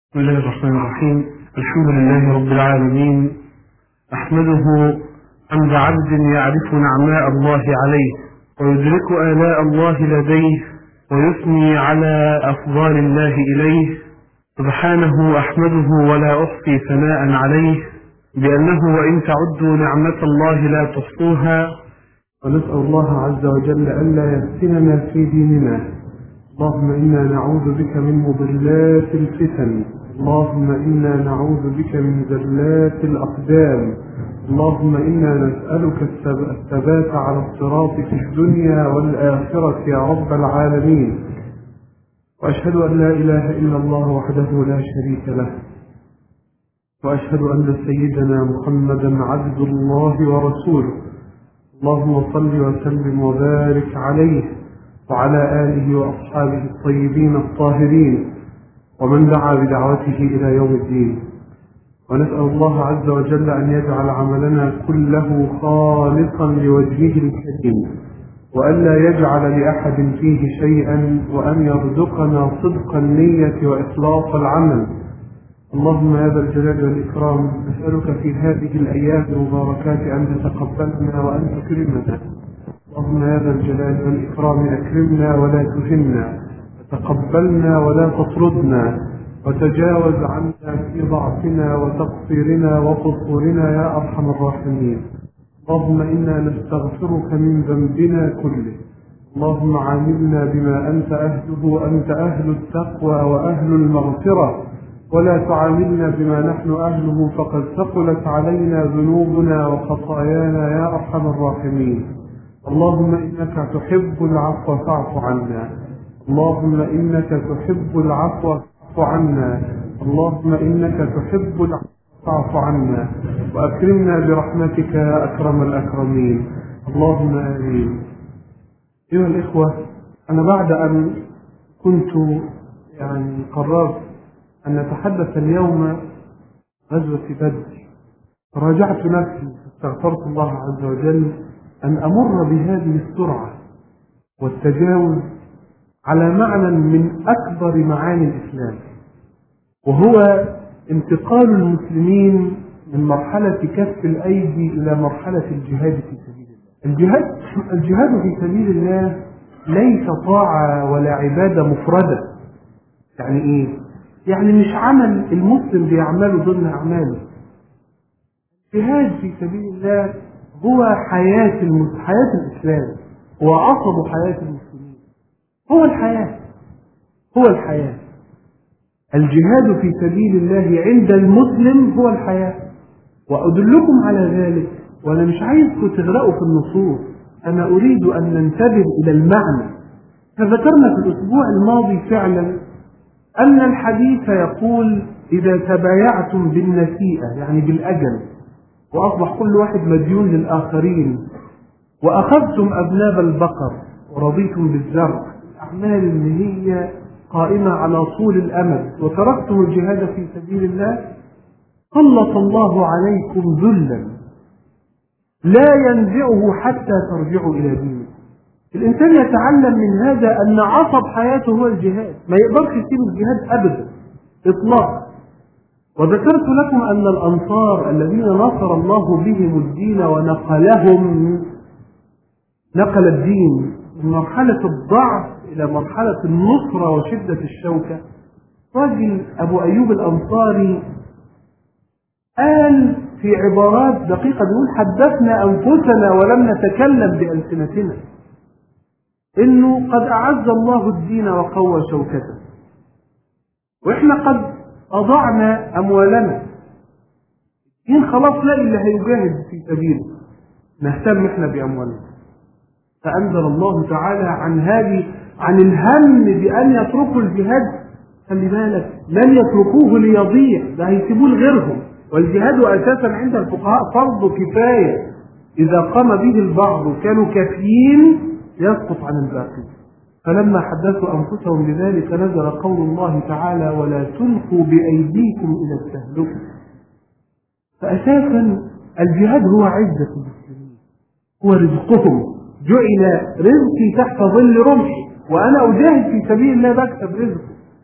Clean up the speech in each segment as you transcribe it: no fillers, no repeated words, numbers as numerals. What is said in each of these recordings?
بسم الله الرحمن الرحيم. الحمد لله رب العالمين، أحمده حمد عبد يعرف نعماء الله عليه ويدرك آلاء الله لديه ويثني على أفضال الله إليه. سبحانه أحمده ولا أحصي ثناء عليه بأنه وإن تعدوا نعمة الله لا تحصوها. ونسأل الله عز وجل ألا يفتننا في ديننا. اللهم إنا نعوذ بك من مضلات الفتن، اللهم إنا نعوذ بك من زلات الأقدام، اللهم إنا نسألك الثبات على الصراط في الدنيا والآخرة يا رب العالمين. وأشهد أن لا إله إلا الله وحده لا شريك له، وأشهد أن سيدنا محمدا عبد الله ورسوله. اللهم صل وسلم وبارك عليه وعلى آله وأصحابه الطيبين الطاهرين ومن دعا بدعوته إلى يوم الدين. ونسأل الله عز وجل أن يجعل عملنا كله خالصا لوجهه الكريم، وألا يجعل لأحد فيه شيئا، وأن يرزقنا صدق النية وإخلاص العمل. اللهم يا ذا الجلال والإكرام، نسألك في هذه الأيام المباركات أن تتقبلنا وأن تكرمنا. اللهم يا ذا الجلال والإكرام، أكرمنا ولا تهنا، تقبلنا ولا تطردنا، وتجاوز عنا في ضعفنا وتقصيرنا وقصورنا يا أرحم الراحمين. اللهم إنا نستغفرك من ذنبنا كله. اللهم عاملنا بما أنت أهله، وأنت أهل التقوى وأهل المغفرة، ولا تعاملنا بما نحن أهله فقد ثقلت علينا ذنوبنا وخطايانا يا أرحم الراحمين. اللهم إنك تحب العفو فاعف عنا، اللهم إنك تحب العفو فاعف عنا، اللهم إنك تحب العفو فاعف عنا، وأكرمنا برحمتك يا أكرم الأكرمين. اللهم آمين. أيها الإخوة، أنا بعد أن كنت قررت أن نتحدث اليوم غزوة بدر، راجعت نفسي واستغفرت الله عز وجل أن أمر بهذه السرعة والتجاوز على معنى من أكبر معاني الإسلام، وهو انتقال المسلمين من مرحلة كف الأيدي إلى مرحلة الجهاد في سبيل الله. الجهاد في سبيل الله ليس طاعة ولا عبادة مفردة. يعني إيه؟ يعني مش عمل المسلم بيعمله ضمن أعماله. الجهاد في سبيل الله هو حياة الإسلام، هو عصب حياة المسلمين، هو الحياة. الجهاد في سبيل الله عند المسلم هو الحياة. وأدلكم على ذلك، وأنا مش عايزكم تغرقوا في النصوص، أنا أريد أن ننتبه إلى المعنى. فذكرنا في الأسبوع الماضي فعلا أن الحديث يقول إذا تبايعتم بالنسيئة، يعني بالأجل، وأصبح كل واحد مديون للآخرين، وأخذتم أذناب البقر ورضيتم بالزرع، الأعمال اللي هي قائمة على طول الأمد، وتركتم الجهاد في سبيل الله، سلط الله عليكم ذلا لا ينزعه حتى ترجعوا إلى دينه. الإنسان يتعلم من هذا أن عصب حياته هو الجهاد، ما يقدرش يسيب الجهاد أبدا إطلاقا. وذكرت لكم أن الأنصار الذين نصر الله بهم الدين نقل الدين من مرحلة الضعف إلى مرحلة النصرة وشدة الشوكة. رجل أبو أيوب الأنصاري قال في عبارات دقيقة، يقول حدثنا أنفسنا ولم نتكلم بألسنتنا إنه قد أعز الله الدين وقوى شوكته، وإحنا قد أضعنا أموالنا، إن خلاص لا اللي هيجاهد في سبيله، نهتم إحنا بأموالنا. فأنزل الله تعالى عن الهم بأن يتركوا الجهاد. خلي بالك، لن يتركوه ليضيع، ده هيسيبوه لغيرهم. والجهاد أساسا عند الفقهاء فرض كفاية، إذا قام به البعض وكانوا كافيين يسقط عن الباقي. فلما حدثوا أنفسهم بذلك نزل قول الله تعالى ولا تلقوا بأيديكم إلى التهلكة. فأساسا الجهاد هو عزة المسلمين، هو رزقهم. جعل رزقي تحت ظل رمحي، وأنا أجاهد في سبيل الله بكسب رزقي.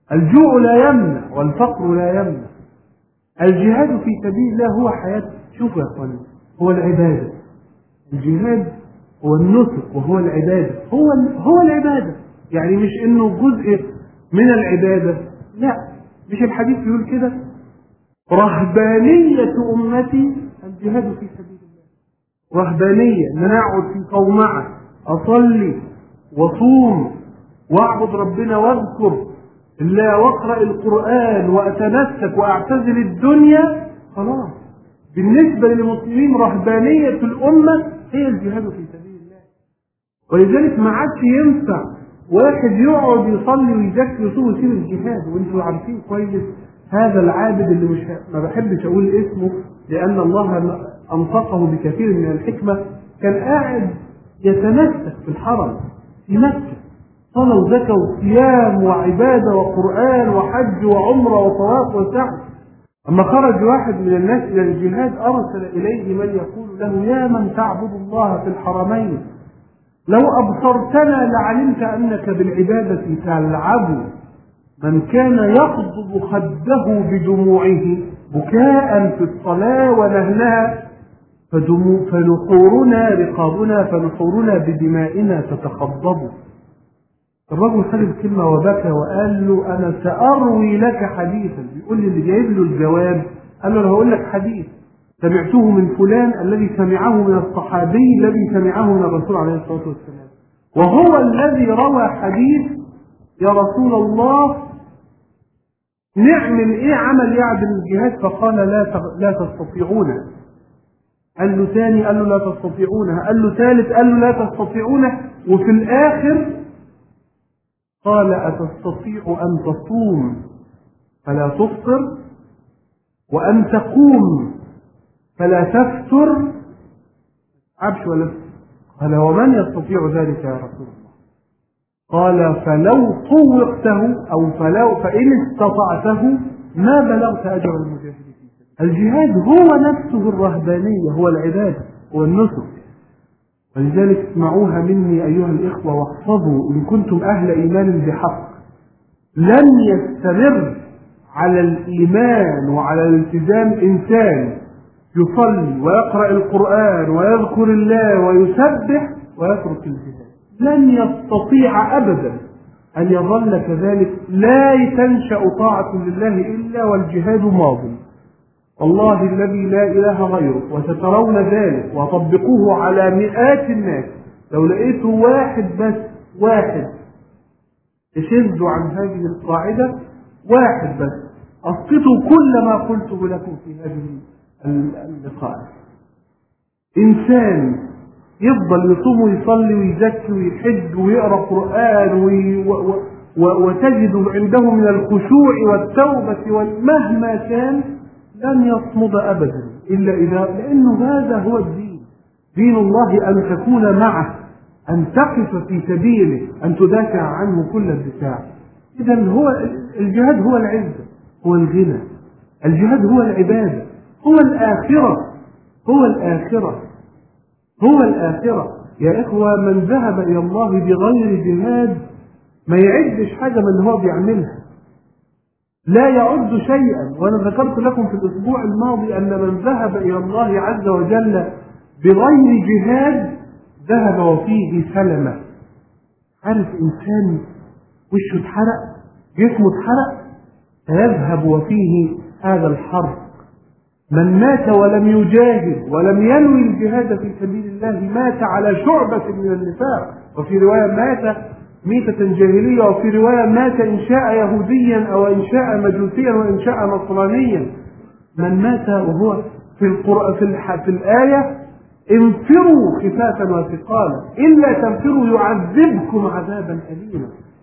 الجوع لا يمنع والفقر لا يمنع. الجهاد في سبيل الله هو حياة. شوفوا يا اخواني، هو العبادة. الجهاد هو النسك وهو العبادة، هو العبادة. يعني مش انه جزء من العبادة، لا، مش الحديث يقول كده؟ رهبانية أمتي الجهاد في سبيل الله. رهبانية، ان انا اقعد في صومعة اصلي وصوم واعبد ربنا واذكر الله واقرأ القرآن واتنسك واعتزل الدنيا. خلاص، بالنسبة للمسلمين رهبانية الأمة هي الجهاد في سبيل الله. ولذلك ما عادش ينفع واحد يقعد يصلي ويزكي ويصوم ويسيب الجهاد. وانتم عارفين كويس هذا العابد اللي مش ما بحبش اقول اسمه لان الله انطقه بكثير من الحكمة، كان قاعد يتمسك في الحرم في مكة، صلاة وزكاة وصيام وعبادة وقرآن وحج وعمرة وطواف وسعي. أما خرج واحد من الناس إلى الجهاد أرسل إليه من يقول له: يا من تعبد الله في الحرمين، لو أبصرتنا لعلمت أنك بالعبادة تلعب. من كان يقضب خده بدموعه بكاء في الصلاة ونهلها فنحورنا رقابنا فنحورنا بدمائنا تتخضب. الرجل خد الكلمة وبكى وقال له: أنا سأروي لك حديثا. بيقول لي اللي جايب له الجواب، قال له: أنا هقول لك حديث سمعته من فلان الذي سمعه من الصحابي الذي سمعه من الرسول عليه الصلاة والسلام، وهو الذي روى حديث: يا رسول الله نعمل إيه عمل يعدل الجهاد؟ فقال: لا تستطيعونه. قال له ثاني، قال له: لا تستطيعونه. قال له ثالث، قال له: لا تستطيعونه. وفي الآخر قال: أتستطيع أن تصوم فلا تفطر وأن تقوم فلا تفتر؟ عبش ولا؟ قال: ومن يستطيع ذلك يا رسول الله؟ قال: فلو طوقته أو فإن استطعته ما بلغت أجر المجاهدين. الجهاد هو نفسه الرهبانية، هو العبادة، هو النسك. ولذلك اسمعوها مني أيها الإخوة واحفظوا: إن كنتم أهل إيمان بحق لن يستمر على الإيمان وعلى الالتزام إنسان يصلي ويقرأ القرآن ويذكر الله ويسبح ويترك الجهاد. لن يستطيع أبدا أن يظل كذلك. لا تنشأ طاعة لله إلا والجهاد ماض. والله الذي لا إله غيره، وسترون ذلك وطبقوه على مئات الناس. لو لقيتوا واحد بس، واحد يشذ عن هذه القاعدة، واحد بس، أسقطوا كل ما قلته لكم في هذه اللقاء. إنسان يفضل يصوم ويصلي ويزكي ويحج ويقرأ قرآن وتجد عنده من الخشوع والتوبة مهما كان لن يصمد أبدا إلا لأنه هذا هو الدين. دين الله أن تكون معه، أن تقف في سبيله، أن تدافع عنه كل الدفاع. إذن هو الجهاد هو العزة، هو الغنى. الجهاد هو العبادة، هو الآخرة، هو الآخرة، هو الآخرة. يا إخوة، من ذهب إلى الله بغير جهاد ما يعدش حاجة من اللي هو بيعملها، لا يعد شيئا. وأنا ذكرت لكم في الأسبوع الماضي أن من ذهب إلى الله عز وجل بغير جهاد ذهب وفيه سلمة. عارف إنسان وشه اتحرق، جسمه اتحرق، فيذهب وفيه هذا الحرق. من مات ولم يجاهد ولم ينوي الجهاد في سبيل الله مات على شعبة من النفاق. وفي رواية مات ميتة جاهلية، وفي رواية مات إن شاء يهوديا أو إن شاء مجوسيا وإن شاء نصرانيا. من مات وهو في الآية: انفروا خفافا وثقالا إلا تنفروا يعذبكم عذابا أليما.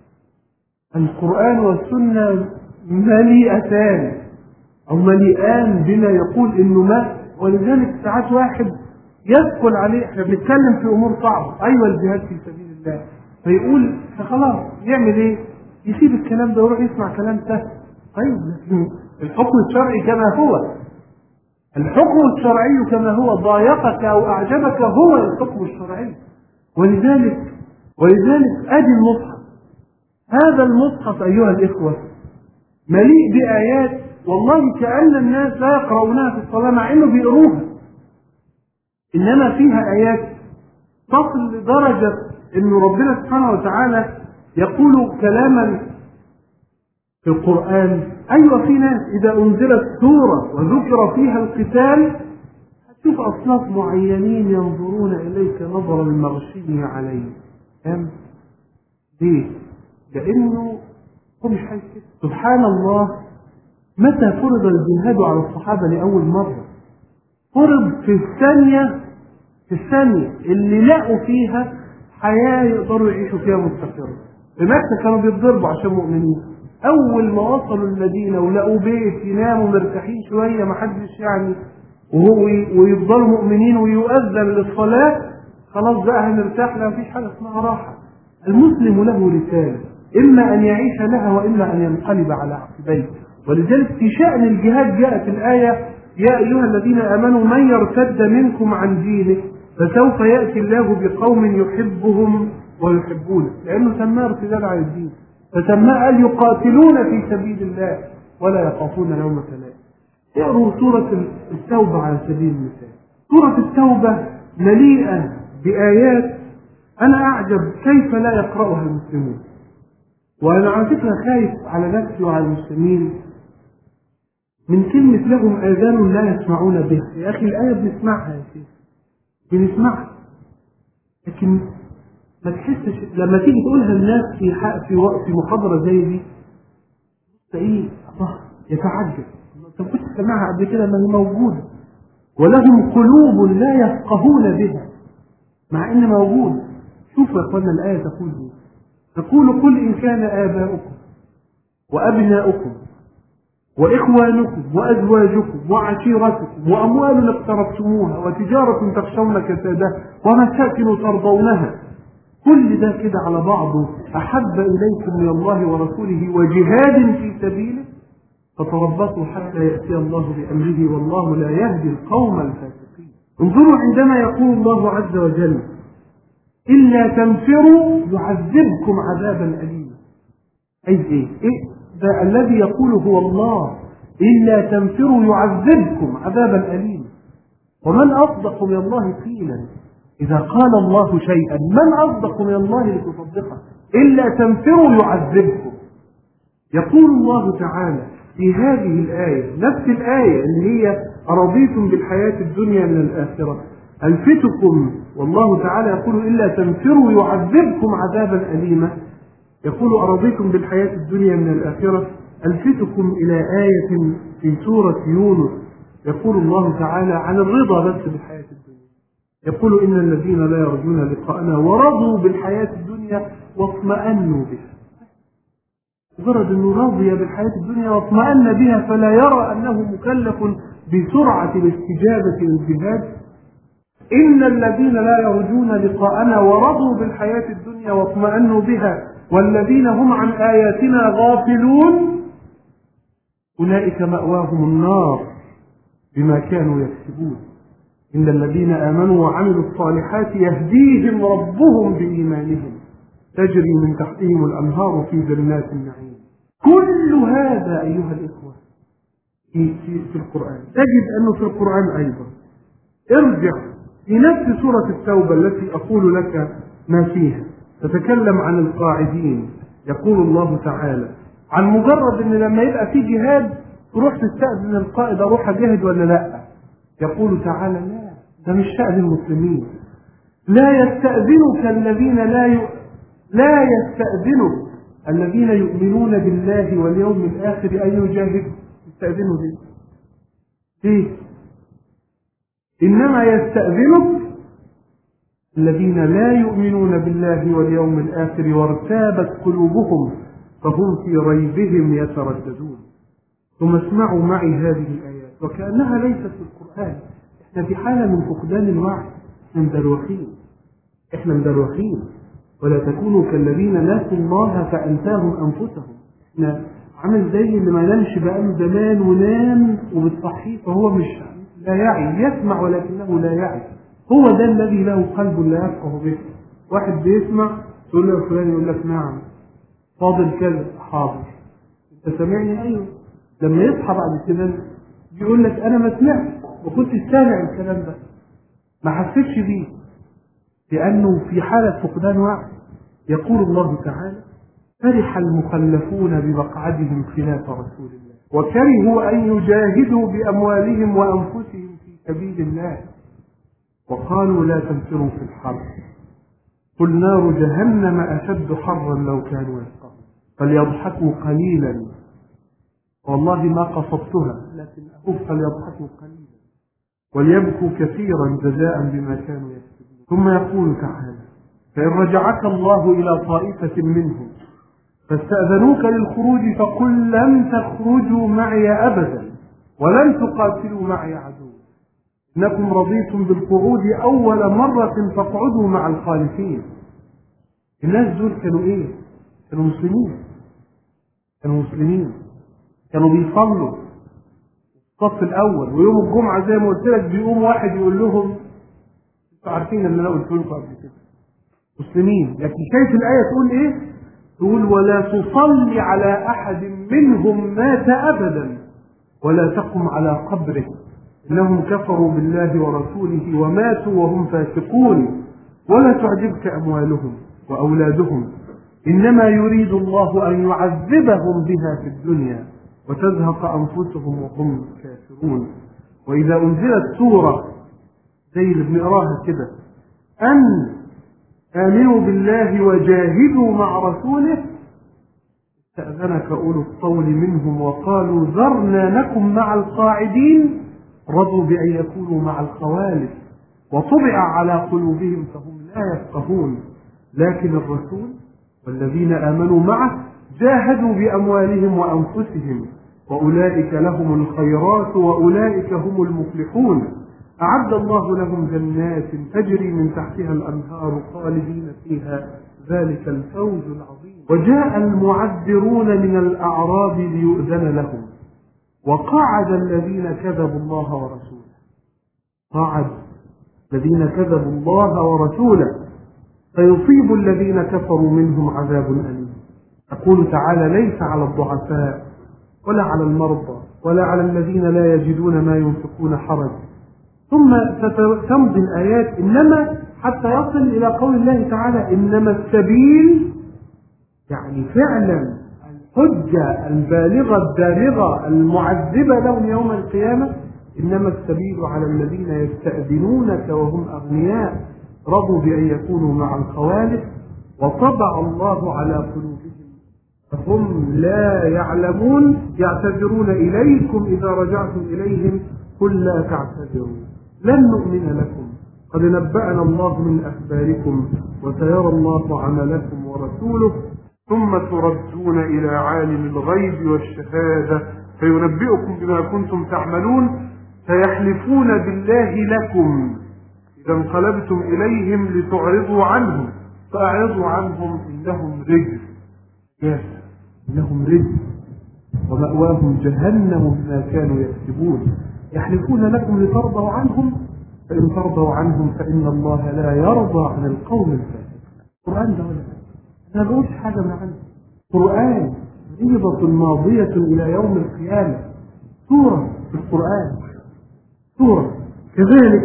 القرآن والسنة مليئتان أو مليئان بما يقول إنه مات. ولذلك ساعات واحد يدخل عليه، احنا بنتكلم في أمور صعبة، أيوة الجهاد في سبيل الله، فيقول خلاص يعمل إيه؟ يسيب الكلام ده ويروح يسمع كلام سهل. طيب الحكم الشرعي كما هو، الحكم الشرعي كما هو، ضايقك أو أعجبك هو الحكم الشرعي. ولذلك أدي المصحف. هذا المصحف أيها الإخوة مليء بآيات والله كأن الناس لا يقرؤونها في الصلاة مع إنه بيقروها، إنما فيها آيات تصل لدرجة إن ربنا سبحانه وتعالى يقول كلاما في القرآن. أيوة، في ناس إذا أنزلت سورة وذكر فيها القتال هتشوف أصناف معينين ينظرون إليك نظر المغشي عليه. ليه؟ لأنه هو مش عايز كده. سبحان الله، متى فرض الجهاد على الصحابة لأول مرة؟ فرض في الثانية اللي لقوا فيها حياة يقدروا يعيشوا فيها مستقرة. في مكة كانوا بيتضربوا عشان مؤمنين، أول ما وصلوا المدينة ولقوا بيت يناموا مرتاحين شوية محدش يعني ويفضلوا مؤمنين ويؤذن للصلاة، خلاص بقى هنرتاح، لا مفيش حاجة اسمها راحة. المسلم له رسالة، إما أن يعيش لها وإما أن ينقلب على عقبيه. ولذلك في شأن الجهاد جاءت الآية: يا أيها الذين آمنوا من يرتد منكم عن دينه فسوف يأتي الله بقوم يحبهم ويحبونه، لأنه سماه ارتداد عن الدين، فسماه قال يقاتلون في سبيل الله ولا يخافون لومة لائم. اقروا سورة التوبة على سبيل المثال. سورة التوبة مليئة بآيات أنا أعجب كيف لا يقرأها المسلمون. وأنا على فكرة خايف على نفسي وعلى المسلمين من كلمة لهم آذان لا يسمعون بها. يا أخي الآية بنسمعها يا شيخ، بنسمعها، لكن ما تحسش لما تيجي تقولها الناس في محاضرة زي دي تلاقيه يتعجب. أنت كنت سمعها قبل كده؟ ما هي موجودة. ولهم قلوب لا يفقهون بها، مع إن موجود. شوفوا يا أخوانا الآية تقول ايه؟ تقول: قل إن كان آباؤكم وأبناؤكم وإخوانكم وأزواجكم وعشيرتكم وأموال اقترفتموها وتجارة تخشون كسادها ومساكن ترضونها، كل ده كده على بعضه أحب إليكم من الله ورسوله وجهاد في سبيله فتربصوا حتى يأتي الله بأمره والله لا يهدي القوم الفاسقين. انظروا عندما يقول الله عز وجل: إلا تنفروا يعذبكم عذابا أليما. أي إيه؟ ده الذي يقول هو الله: إلا تنفروا يعذبكم عذابا أليما. ومن أصدق من الله قيلا؟ إذا قال الله شيئا من أصدق من الله لتصدقه؟ إلا تنفروا يعذبكم. يقول الله تعالى في هذه الآية، نفس الآية اللي هي أرضيتم بالحياة الدنيا من الآخرة ألفتكم، والله تعالى يقول: إلا تنفروا يعذبكم عذابا أليما. يقول: أرضيتم بالحياة الدنيا من الآخرة ألفتكم إلى آية في سورة يونس يقول الله تعالى عن الرضا بس بالحياة الدنيا، يقول: إن الذين لا يرجون لقاءنا ورضوا بالحياة الدنيا واطمأنوا بها. مجرد أنه راضي بالحياة الدنيا واطمأن بها فلا يرى أنه مكلف بسرعة الاستجابة للجهاد. إن الذين لا يرجون لقاءنا ورضوا بالحياة الدنيا واطمأنوا بها والذين هم عن آياتنا غافلون أولئك مأواهم النار بما كانوا يكسبون. إن الذين آمنوا وعملوا الصالحات يهديهم ربهم بإيمانهم تجري من تحتهم الأنهار في جنات النعيم. كل هذا أيها الإخوة في القرآن. تجد أنه في القرآن أيضا ارجع في نفس سورة التوبة التي أقول لك ما فيها، تتكلم عن القاعدين. يقول الله تعالى عن مجرد أن لما يبقى في جهاد تروح تستأذن القائد: أروح أجاهد ولا لا؟ يقول تعالى: لا، ده مش شأن المسلمين. لا يستأذنك الذين لا يستأذنك الذين يؤمنون بالله واليوم الآخر أن يجاهدوا. يستأذنوا ليه؟ إنما يستأذنك الذين لا يؤمنون بالله واليوم الآخر وارتابت قلوبهم فهم في ريبهم يترددون. ثم اسمعوا معي هذه الآيات وكأنها ليست في القرآن. احنا في حالة من فقدان الوعي، احنا مدروخين. ولا تكونوا كالذين نسوا الله فأنساهم أنفسهم. احنا عامل زي اللي ما نامش بقاله زمان ونام وبتصحيه فهو مش لا يعي، يسمع ولكنه لا يعي. هو ده الذي له قلب لا يفقه به. واحد بيسمع تقول له فلان، يقول لك نعم. فاضل كذا، حاضر. انت أنت سامعني؟ أيوه. لما يصحى بعد كده بيقول لك أنا ما سمعت، ما كنتش سامع الكلام ده، ما حسيتش بيه، لأنه في حالة فقدان وعي. يقول الله تعالى: فرح المخلفون بمقعدهم خلاف رسول الله وكرهوا أن يجاهدوا بأموالهم وأنفسهم في سبيل الله وقالوا لا تنفروا في الحر قل نار جهنم أشد حرا لو كانوا يفقهون فليضحكوا قليلا والله ما قصدتها لكن أقول فليضحكوا قليلا وليبكوا كثيرا جزاء بما كانوا يكسبون. ثم يقول تعالى: فإن رجعك الله إلى طائفة منهم فاستأذنوك للخروج فقل لن تخرجوا معي أبدا ولن تقاتلوا معي عدو إنكم رضيتم بالقعود أول مرة فاقعدوا مع الخالفين. الناس دول كانوا إيه؟ كانوا مسلمين، كانوا بيصلوا الصف الأول، ويوم الجمعة زي ما قلت لك بيقوم واحد يقول لهم انتوا عارفين اللي أنا قلت لكم قبل كده، مسلمين. لكن شايف الآية تقول إيه؟ تقول: ولا تصلي على أحد منهم مات أبدا ولا تقم على قبره إنهم كفروا بالله ورسوله وماتوا وهم فاسقون ولا تعجبك أموالهم وأولادهم إنما يريد الله أن يعذبهم بها في الدنيا وتزهق أنفسهم وهم كافرون. وإذا أنزلت سورة زي اللي بنقراها كده أن آمنوا بالله وجاهدوا مع رسوله استأذنك أولو الطول منهم وقالوا ذرنا نكن مع القاعدين رضوا بأن يكونوا مع الخوالف وطبع على قلوبهم فهم لا يفقهون لكن الرسول والذين آمنوا معه جاهدوا بأموالهم وأنفسهم وأولئك لهم الخيرات وأولئك هم المفلحون أعد الله لهم جنات تجري من تحتها الأنهار خالدين فيها ذلك الفوز العظيم. وجاء المعذرون من الأعراب ليؤذن لهم وقعد الذين كذبوا الله ورسوله. قعد الذين كذبوا الله ورسوله فيصيب الذين كفروا منهم عذاب أليم. يقول تعالى: ليس على الضعفاء ولا على المرضى ولا على الذين لا يجدون ما ينفقون حرج. ثم ستمضي الآيات إنما حتى يصل إلى قول الله تعالى: إنما السبيل، يعني فعلا الحجة البالغة الدامغة المعذبة لهم يوم القيامة، إنما السبيل على الذين يستأذنونك وهم أغنياء رضوا بأن يكونوا مع الخوالف وطبع الله على قلوبهم فهم لا يعلمون يعتذرون إليكم إذا رجعتم إليهم قل لا تعتذروا لن نؤمن لكم قد نبأنا الله من أخباركم وسيرى الله عملكم ورسوله ثم تردون إلى عالم الغيب والشهادة فينبئكم بما كنتم تعملون فيحلفون بالله لكم إذا انقلبتم إليهم لتعرضوا عنهم فأعرضوا عنهم إنهم رجس. إنهم رجس ومأواهم جهنم بما كانوا يكسبون. يحلفون لكم لترضوا عنهم فإن ترضوا عنهم فإن الله لا يرضى عن القوم الفاسقين. القرآن ده ولا أنا ما بقولش حاجة من عندي. القرآن ريبة ماضية إلى يوم القيامة. سورة في القرآن سورة كذلك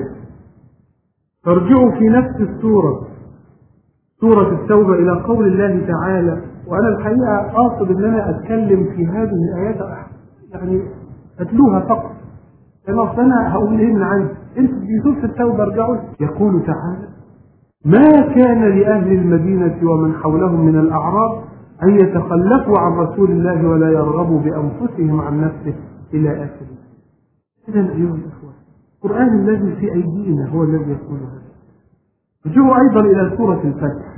ترجعوا في نفس السورة سورة التوبة إلى قول الله تعالى. وأنا الحقيقة أقصد أن أنا أتكلم في هذه الآيات يعني أتلوها فقط أنا هقول إيه من عندي. أنت في سورة التوبة ارجعوا. يقول تعالى: ما كان لأهل المدينة ومن حولهم من الأعراب أن يتخلفوا عن رسول الله ولا يرغبوا بأنفسهم عن نفسه إلى آخر. إذن أيها الأخوة القرآن الذي في أيدينا هو الذي يقول هذا. رجعوا أيضا إلى سورة الفتح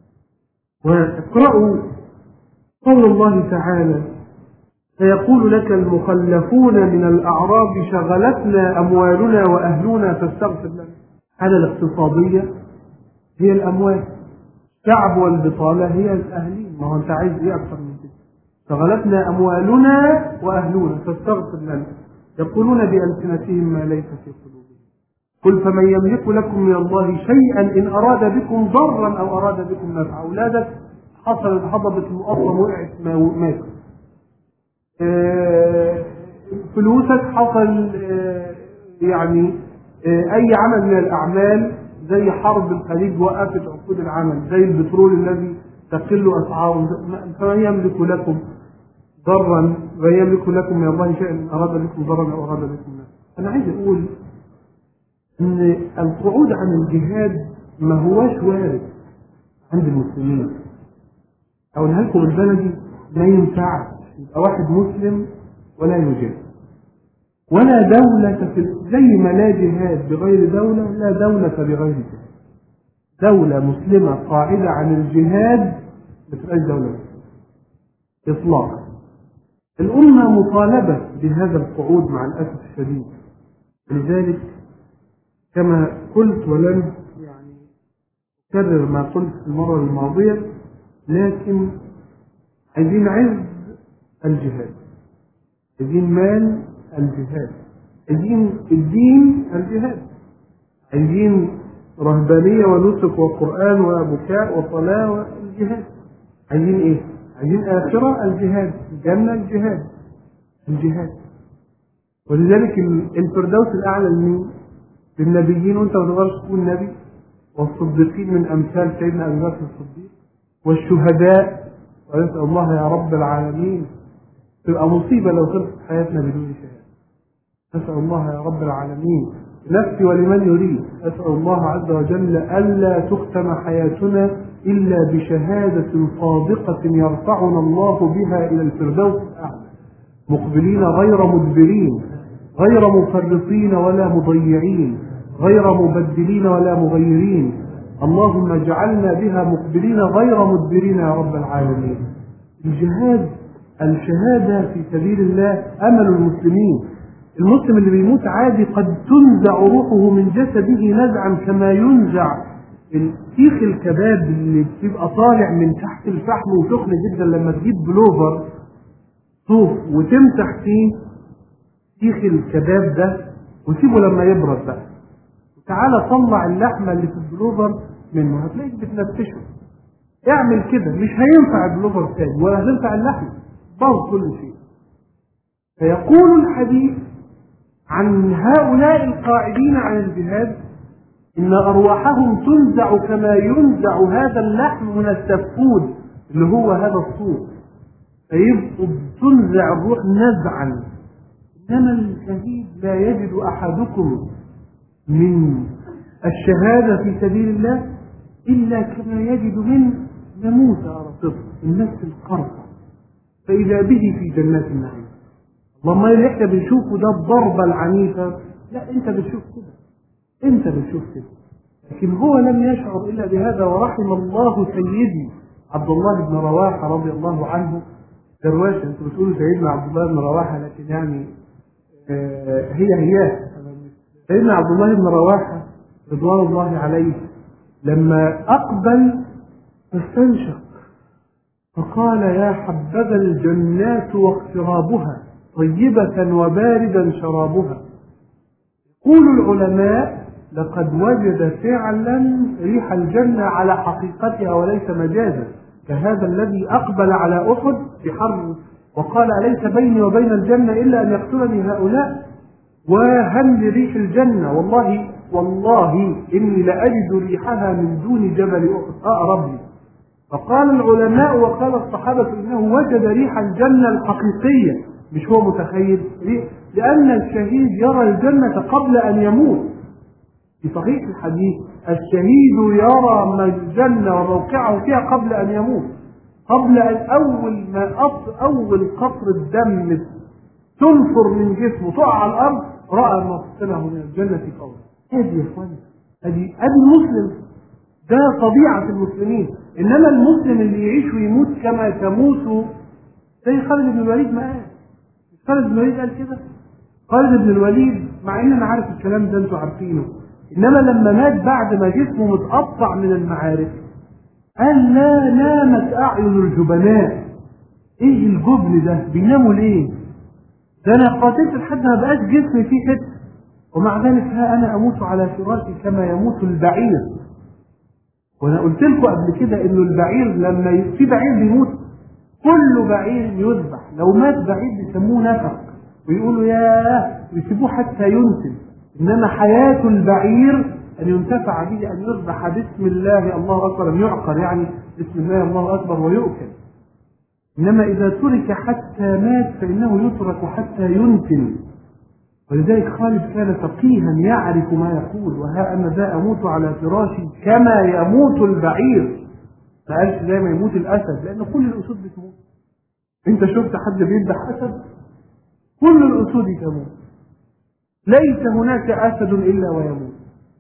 واقرأوا قول الله تعالى: فيقول لك المخلفون من الأعراب شغلتنا أموالنا وأهلنا فاستغفر لنا. هذا الاقتصادية هي الأموال، الشعب والبطالة هي الأهلين. ما هو أنت عايز إيه أكثر من كده؟ شغلتنا أموالنا وأهلنا فاستغفر لنا يقولون بألسنتهم ما ليس في قلوبهم قل فمن يملك لكم من الله شيئا إن أراد بكم ضرا أو أراد بكم نفعا. أولادك حصلت هضبة المقطم وقعت ماتوا فلوسك، حصل يعني أي عمل من الأعمال زي حرب الخليج وقفت عقود العمل، زي البترول الذي تقل أسعاره، فمن يملك لكم ضرا ويملك لكم من الله شيئا إن أراد لكم ضرا أو أراد لكم نفعا. أنا عايز أقول إن القعود عن الجهاد ما هوش وارد عند المسلمين. أقولها لكم البلدي، ما ينفعش يبقى واحد مسلم ولا يجاهد، ولا دولة زي ما لا جهاد بغير دولة لا دولة بغير جهاد. دولة مسلمة قاعدة عن الجهاد ما تبقاش دولة إطلاقا. الأمة مطالبة بهذا القعود مع الأسف الشديد. لذلك كما قلت ولن يعني أكرر ما قلت في المرة الماضية، لكن عايزين عز الجهاد، عايزين مال الجهاد، عايزين الدين الجهاد، عايزين رهبانية ونسك وقرآن وبكاء وصلاة والجهاد. عايزين ايه؟ عايزين آخرة الجهاد، الجنة الجهاد، الجهاد. ولذلك الفردوس الأعلى لمين؟ للنبيين، وانت ما تقدرش تكون نبي، والصديقين من أمثال سيدنا أبي بكر الصديق، والشهداء. ونسأل الله يا رب العالمين، تبقى مصيبة لو خلصت حياتنا بدون شهادة. نسأل الله يا رب العالمين نفسي ولمن يريد، أسأل الله عز وجل ألا تختم حياتنا إلا بشهادة صادقة يرفعنا الله بها إلى الفردوس الأعلى، مقبلين غير مدبرين، غير مفرطين ولا مضيعين، غير مبدلين ولا مغيرين. اللهم اجعلنا بها مقبلين غير مدبرين يا رب العالمين. الجهاد، الشهادة في سبيل الله أمل المسلمين. المسلم اللي بيموت عادي قد تنزع روحه من جسده نزعا كما ينزع سيخ الكباب اللي بيبقى طالع من تحت الفحم وسخن جدا، لما تجيب بلوفر صوف وتمسح فيه سيخ الكباب ده وسيبه لما يبرد بقى، تعالى طلع اللحمة اللي في البلوفر منه هتلاقيك بتنفشه. اعمل كده، مش هينفع البلوفر تاني ولا هتنفع اللحمة، باظ كل شيء. فيقول الحديث عن هؤلاء القاعدين عن الجهاد إن أرواحهم تنزع كما ينزع هذا اللحم من السفود اللي هو هذا الصوف، فيبقوا تنزع الروح نزعا. إنما الشهيد لا يجد أحدكم من الشهادة في سبيل الله إلا كما يجد من ناموس أرطب النفس القرصة، فإذا به في جنات النعيم. اللهم اللي احنا بنشوفه ده الضربة العنيفة، لا انت بتشوف كده، انت بتشوف كده، لكن هو لم يشعر إلا بهذا. ورحم الله سيدي عبد الله بن رواحة رضي الله عنه. درواشة انتوا بتقولوا سيدنا عبد الله بن رواحة، لكن يعني هي سيدنا عبد الله بن رواحة رضوان الله عليه لما أقبل فاستنشق فقال يا حبذا الجنات واقترابها طيبة وباردا شرابها. يقول العلماء لقد وجد فعلا ريح الجنة على حقيقتها وليس مجازا، كهذا الذي أقبل على أحد بحر وقال أليس بيني وبين الجنة إلا أن يقتلني هؤلاء، وهم لريح الجنة والله إني لأجد ريحها من دون جبل أحد أقرب لي. فقال العلماء وقال الصحابة إنه وجد ريح الجنة الحقيقية، مش هو متخيل، لأن الشهيد يرى الجنة قبل أن يموت. في صحيح الحديث الشهيد يرى الجنة وموقعه فيها قبل أن يموت، قبل أن أول قطر الدم تنفر من جسمه تقع على الأرض رأى مقتله من الجنة قوله. هذه يا إخواني هذه المسلم، ده طبيعة المسلمين. إنما المسلم اللي يعيش ويموت كما تموت زي خالد بن الوليد ما قال. خالد بن الوليد قال كده. خالد بن الوليد مع ان انا عارف الكلام ده انتوا عارفينه، انما لما مات بعد ما جسمه متقطع من المعارك قال لا نامت اعين الجبناء. ايه الجبن ده؟ بيناموا ليه؟ ده انا قاتلت لحد ما بقاش جسمي فيه حته، ومع ذلك ها انا اموت على فراشي كما يموت البعير. وانا قلت لكم قبل كده انه البعير لما في بعير بيموت كل بعير يذبح، لو مات بعير بيسموه نفق ويقولوا ياه ويسيبوه حتى ينتن. إنما حياة البعير أن ينتفع به، أن يذبح بسم الله الله أكبر، أن يعقر يعني بسم الله الله أكبر ويؤكل. إنما إذا ترك حتى مات فإنه يترك حتى ينتن. ولذلك خالد كان فقيها يعرف ما يقول، وها أنا ذا أموت على فراشي كما يموت البعير. ما قالش زي ما يموت الأسد، لأن كل الأسود بتموت. أنت شفت حد بيذبح أسد؟ كل الأسود تموت، ليس هناك أسد إلا ويموت.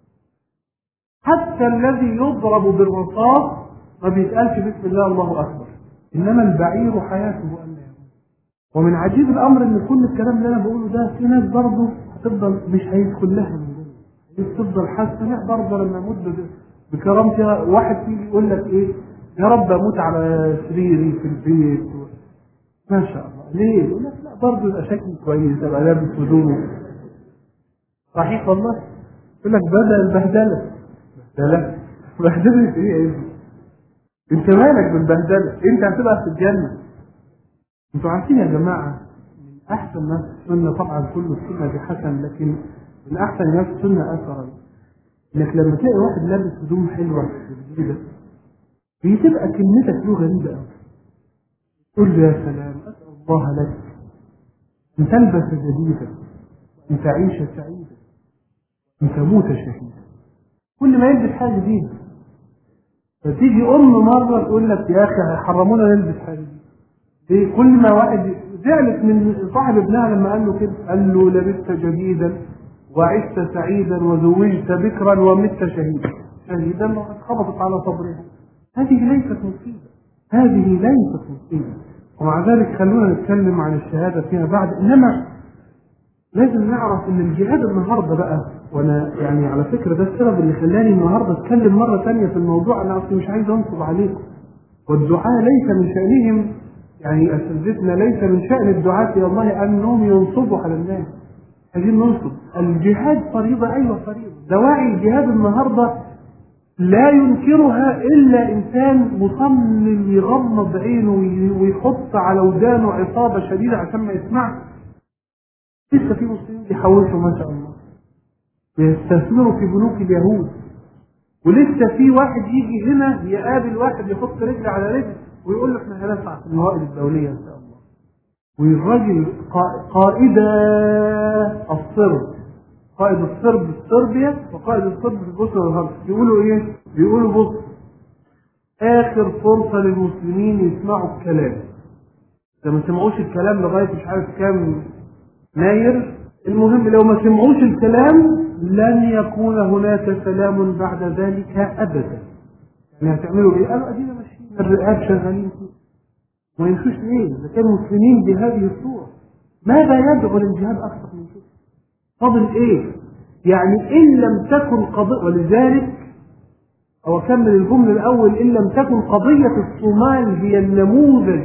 حتى الذي يضرب بالرصاص ما بيتقالش بسم الله الله أكبر، إنما البعير حياته أن لا يموت. ومن عجيب الأمر إن كل الكلام اللي أنا بقوله ده في ناس برضه هتفضل مش هيدخل لها من جوه، تفضل حاسة لا برضه لما أموت بكرامتها. واحد فيجي يقول لك إيه يا رب أموت على سريري في البيت ما شاء الله. ليه؟ يقول لك لا برضه يبقى شكلي كويس، أبقى لابس هدومه صحيح والله. يقول لك بدأ البهدلة. بهدلة إيه يا ابني؟ أنت مالك بالبهدلة؟ أنت هتبقى في الجنة. أنتوا عارفين يا جماعة من أحسن ناس السنة، طبعا كل السنة دي حسن، لكن من أحسن ناس السنة أثرا إنك لما تلاقي واحد لابس هدوم حلوة جديدة بتبقى كلمتك له غريبة أوي. تقول له يا سلام أسأل الله لك أن تلبس جديدا، أن تعيش سعيدا، أن تموت شهيدا. كل ما يلبس حاجة جديدة. فتيجي مرة تقول لك يا أخي حرمونا نلبس حاجة جديدة. كل ما واحد زعلت من صاحب ابنها لما قال له كده، قال له لبست جديدا وعشت سعيدا وزوجت بكرا ومت شهيدا. شهيدا خبطت على صبرها. هذه ليست مصيبة، هذه ليست مصيبة. ومع ذلك خلونا نتكلم عن الشهادة فيها بعد. إنما لازم نعرف ان الجهاد النهارده بقى، وانا يعني على فكره ده السبب اللي خلاني النهارده اتكلم مره ثانيه في الموضوع. انا اصلا مش عايز انصب عليكم، والدعاء ليس من شانهم، يعني اساتذتنا ليس من شان الدعاة الى الله انهم ينصبوا على الناس. عايزين ننصب. الجهاد فريضه، ايوه فريضه. دواعي الجهاد النهارده لا ينكرها الا انسان مصمم يغمض عينه ويحط على ودانه عصابه شديده عشان ما يسمعش. لسه في مسلمين بيحوشوا ما شاء الله بيستثمروا في بنوك اليهود، ولسه في واحد يجي هنا يقابل واحد يحط رجل على رجل ويقول له احنا هندفع في الموائد الدوليه ان شاء الله. والراجل قائد الصرب، قائد الصرب في صربيا وقائد الصرب في البوسنه والهرسك يقولوا ايه؟ بيقولوا بص، اخر فرصه للمسلمين يسمعوا الكلام. اذا ما سمعوش الكلام لغايه مش عارف كام ناير، المهم لو ما سمعوش الكلام لن يكون هناك سلام بعد ذلك ابدا. يعني هتعملوا ايه؟ قالوا ادينا ماشيين الرئاب شغالين فيه. ما يمشوش ليه؟ اذا كانوا مسلمين بهذه الصوره ماذا يدعو للجهاد اكثر من كده؟ فاضل ايه؟ يعني ان لم تكن قضيه، ولذلك او اكمل الجمله الاول، ان لم تكن قضيه الصومال هي النموذج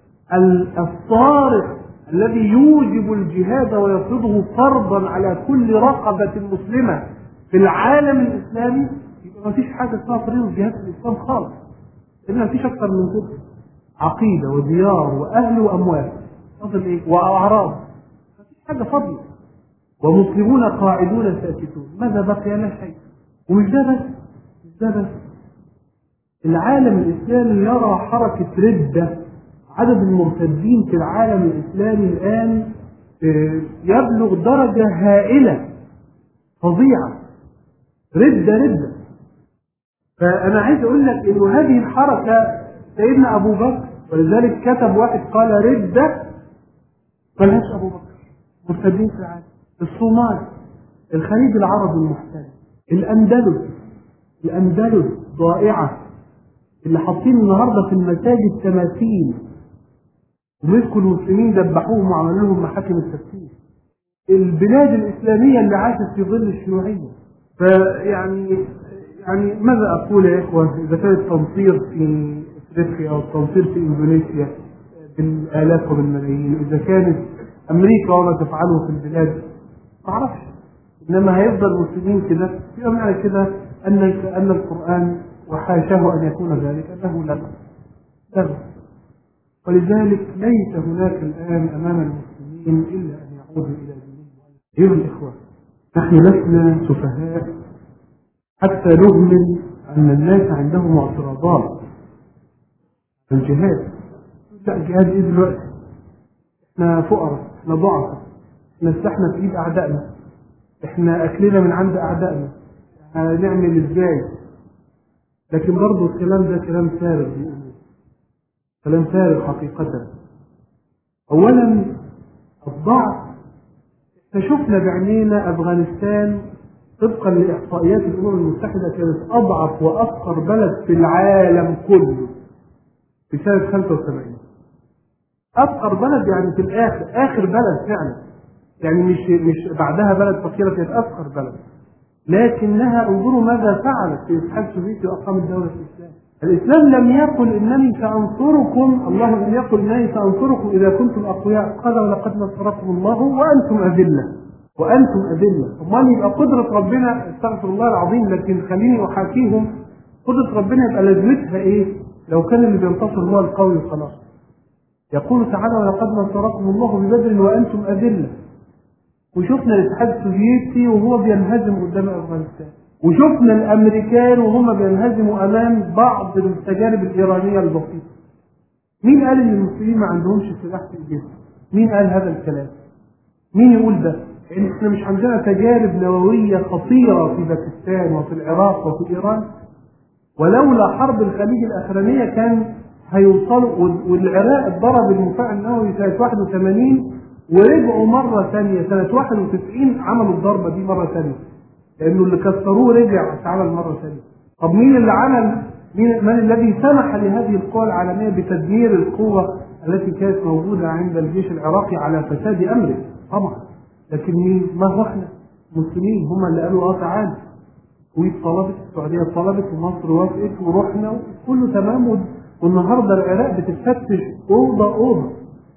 الصارخ الذي يوجب الجهاد ويفرضه فرضا على كل رقبة مسلمة في العالم الإسلامي، يبقى ما فيش حاجة اسمها فريضة الجهاد في الإسلام خالص. لأن ما فيش أكثر من كده. عقيدة وديار وأهل وأموال، فضل إيه؟ وأعراض، ما فيش حاجة فاضية. ومسلمون قاعدون ساكتون، ماذا بقي؟ لا شيء. ومش ده بس، مش ده بس. العالم الإسلامي يرى حركة ردة. عدد المرتدين في العالم الإسلامي الآن يبلغ درجة هائلة فظيعة. ردة. فأنا عايز أقول لك إنه هذه الحركة سيدنا أبو بكر، ولذلك كتب واحد قال ردة ملهاش أبو بكر. مرتدين في العالم، الصومال، الخليج العربي المحتل، الأندلس ضائعة، اللي حاطين النهارده في المساجد تماثيل ومسكوا المسلمين دبحوهم وعملوا لهم محاكم التفتيش. البلاد الإسلامية اللي عاشت في ظل الشيوعية. فيعني ماذا أقول يا إخوة؟ إذا كان التنصير في أفريقيا أو التنصير في إندونيسيا بالآلاف وبالملايين، إذا كانت أمريكا وما تفعله في البلاد ما أعرفش، إنما هيفضل المسلمين كده. يبقى معنى كده أن القرآن وحاشاه أن يكون ذلك أنه لغو. ولذلك ليس هناك الآن أمام المسلمين إلا أن يعودوا إلى دينهم. أيها الإخوة، نحن لسنا سفهاء حتى نؤمن أن الناس عندهم اعتراضات الجهاد. لا، الجهاد إيه دلوقتي؟ إحنا فقراء، إحنا ضعفاء، إحنا استحنا في إيد أعدائنا، إحنا أكلنا من عند أعدائنا، هنعمل إزاي؟ لكن برضو الكلام ده كلام فارغ، كلام فارغ حقيقة. أولا الضعف، احنا شفنا بعينينا أفغانستان طبقا لإحصائيات الأمم المتحدة كانت أضعف وأفقر بلد في العالم كله في سنة 75. أفقر بلد يعني في الآخر، آخر بلد فعلا، يعني مش بعدها بلد فقيرة، كانت أفقر بلد، لكنها انظروا ماذا فعلت في الاتحاد السوفيتي وأقامت دولة الإسلام. الإسلام لم يقل إنني سأنصركم، الله لم يقل إنني سأنصركم إذا كنتم أقوياء، قال ولقد نصركم الله وأنتم أذلة، وأنتم أذلة. أمال يبقى قدرة ربنا، استغفر الله العظيم، لكن خليني أحاكيهم، قدرة ربنا يبقى لازمتها إيه لو كان اللي بينتصر هو القوي خلاص؟ يقول تعالى ولقد نصركم الله ببدر وأنتم أذلة. وشفنا الاتحاد السوفيتي وهو بينهزم قدام أفغانستان، وشفنا الأمريكان وهم بينهزموا أمام بعض التجارب الإيرانية البسيطة. مين قال إن المسلمين ما عندهمش سلاح في إيديهم؟ مين قال هذا الكلام؟ مين يقول ده؟ يعني إحنا مش عندنا تجارب نووية خطيرة في باكستان وفي العراق وفي إيران؟ ولولا حرب الخليج الأخرانية كان هيوصلوا، والعراق اتضرب المفاعل النووي سنة 81 ورجعوا مرة ثانية سنة 91 عملوا الضربة دي مرة ثانية، لأنه اللي كسروه رجع اتعمل مرة ثانية. طب مين اللي عمل؟ من الذي سمح لهذه القوى العالمية بتدمير القوة التي كانت موجودة عند الجيش العراقي على فساد أمره؟ طبعا. لكن مين؟ ما هو احنا مسلمين هم اللي قالوا تعالى، الكويت طلبت، السعودية طلبت، ومصر وافقت، ورحنا كله تمام. والنهارده العراق بتتفتش أوضة أوضة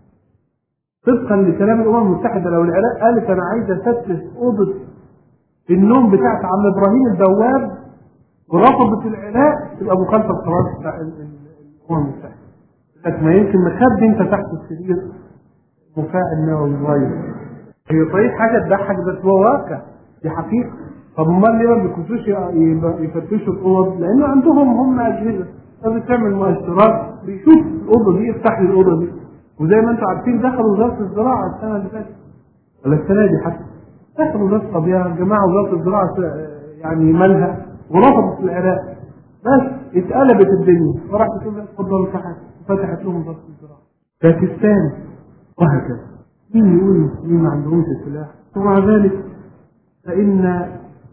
طبقا لكلام الأمم المتحدة. لو العراق قالت أنا عايزة أفتش أوضة النوم بتاعت عم إبراهيم البواب ورفضت العراق، تبقى مخالفة القرار بتاع الأمم المتحدة. لكن ما يمكن مخبي أنت تحت السرير مفاعل نووي صغير. هي صحيح حاجة تضحك بس هو واقع، دي حقيقة. طب امال ليه ما بيخشوش يفتشوا الأوض؟ لأنه عندهم هم أجهزة، بتعمل مؤشرات، بيشوف الأوضة دي، يفتح لي الأوضة دي. وزي ما انتم عارفين دخلوا وزارة الزراعة السنة اللي فاتت ولا السنة دي حتى، دخلوا وزارة الطبيعة، يا جماعة وزارة الزراعة يعني مالها، ورفضت العراق، بس اتقلبت الدنيا، فراحت تقول اتفضلوا تحت، وفتحت لهم وزارة الزراعة. باكستان وهكذا. مين يقول المسلمين ما عندهمش سلاح؟ ومع ذلك فإن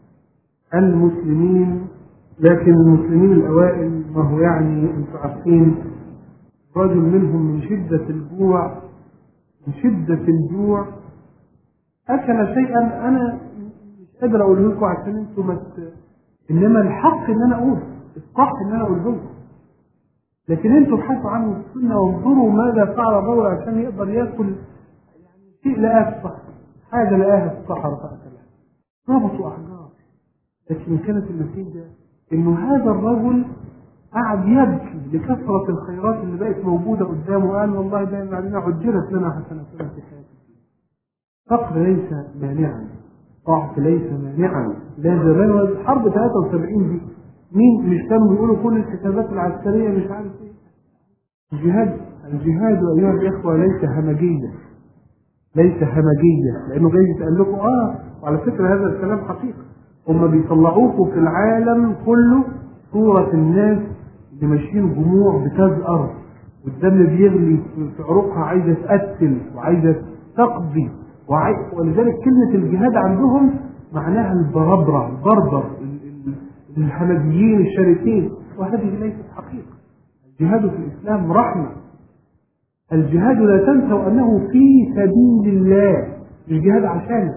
المسلمين، لكن المسلمين الأوائل ما هو يعني انتم عارفين، رجل منهم من شدة الجوع أكل شيئا أنا مش قادر أقوله لكم عشان أنتم إنما الحق إن أنا أقول، الصح إن أنا أقوله لكم، لكن أنتم ابحثوا عنه في السنة وانظروا ماذا فعل الرجل عشان يقدر يأكل يعني شيء لقاه في الصحراء، حاجة لقاها في الصحراء فأكلها، ربطوا أحجار. لكن كانت النتيجة إنه هذا الرجل قعد يبكي لكثرة الخيرات اللي بقت موجودة قدامه، وقال والله دائما علينا عجلت لنا حسناتنا في حياتنا. فقر ليس مانعا، ضعف ليس مانعا، لا زمان. حرب 73 دي مين مش كانوا بيقولوا كل الحسابات العسكرية مش عارف ايه؟ الجهاد أيها الإخوة ليس همجية، ليس همجية، لأنه جاي يتقال لكم وعلى فكرة هذا الكلام حقيقة. هم بيطلعوكم في العالم كله صورة الناس اللي ماشيين جموع بتزقر والدم بيغلي في عروقها، عايزة تقتل وعايزة تقضي، ولذلك كلمة الجهاد عندهم معناها البربرة، البربر، الهمجيين الشرسين، وهذه ليست حقيقة. الجهاد في الإسلام رحمة. الجهاد لا تنسوا أنه في سبيل الله، مش جهاد عشانه.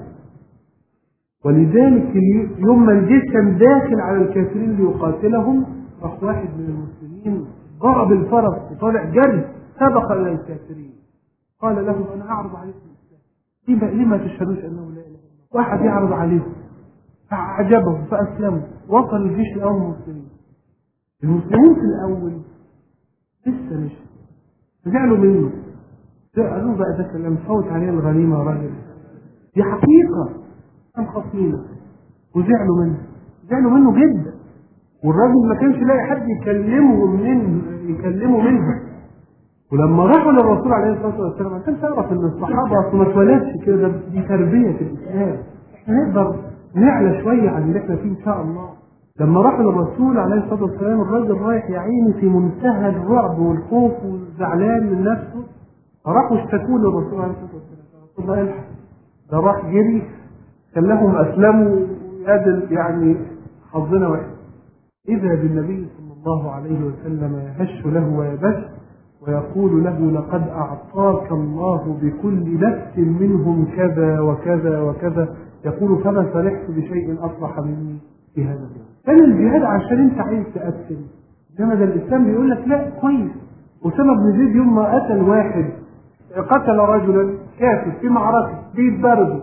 ولذلك يوم ما الجيش كان داخل على الكافرين ليقاتلهم، راح واحد من المسلمين ضرب الفرس وطالع جري سبق الى الكافرين، قال لهم انا اعرض عليكم الاسلام، لما تشهدوش انه لا اله الا الله؟ واحد يعرض عليهم فاعجبهم فاسلموا، وصل الجيش لاول المسلمين. المسلمين في الاول لسه مش زعلوا منه. قالوا بقى ده كلام فوت عليه الغنيمة يا راجل، دي حقيقة. كان خصمينه وزعلوا منه، زعلوا منه جدا. والراجل ما كانش لاقي حد يكلمه منه. ولما راحوا للرسول عليه الصلاه والسلام عشان تعرف ان الصحابه اصلا ما اتولدش كده، دي تربيه في الاسلام. احنا نقدر نعلى شويه عن اللي احنا فيه ان شاء الله. لما راحوا للرسول عليه الصلاه والسلام، الراجل رايح يا عيني في منتهى الرعب والخوف وزعلان من نفسه، فراحوا اشتكوا للرسول عليه الصلاه والسلام. الرسول الله يلحق، ده راح جري خلاهم اسلموا، يعني حظنا وحش. إذا بالنبي صلى الله عليه وسلم يهش له ويبش ويقول له لقد أعطاك الله بكل نفس منهم كذا وكذا وكذا. يقول فما فرحت بشيء أصلح مني في هذا اليوم. كان الجهاد عشان أنت عايز تقتل، إنما ده الإسلام بيقول لك لا كويس. أسامة بن زيد يوم ما قتل واحد، قتل رجلا كافر في معركة بيتبردوا،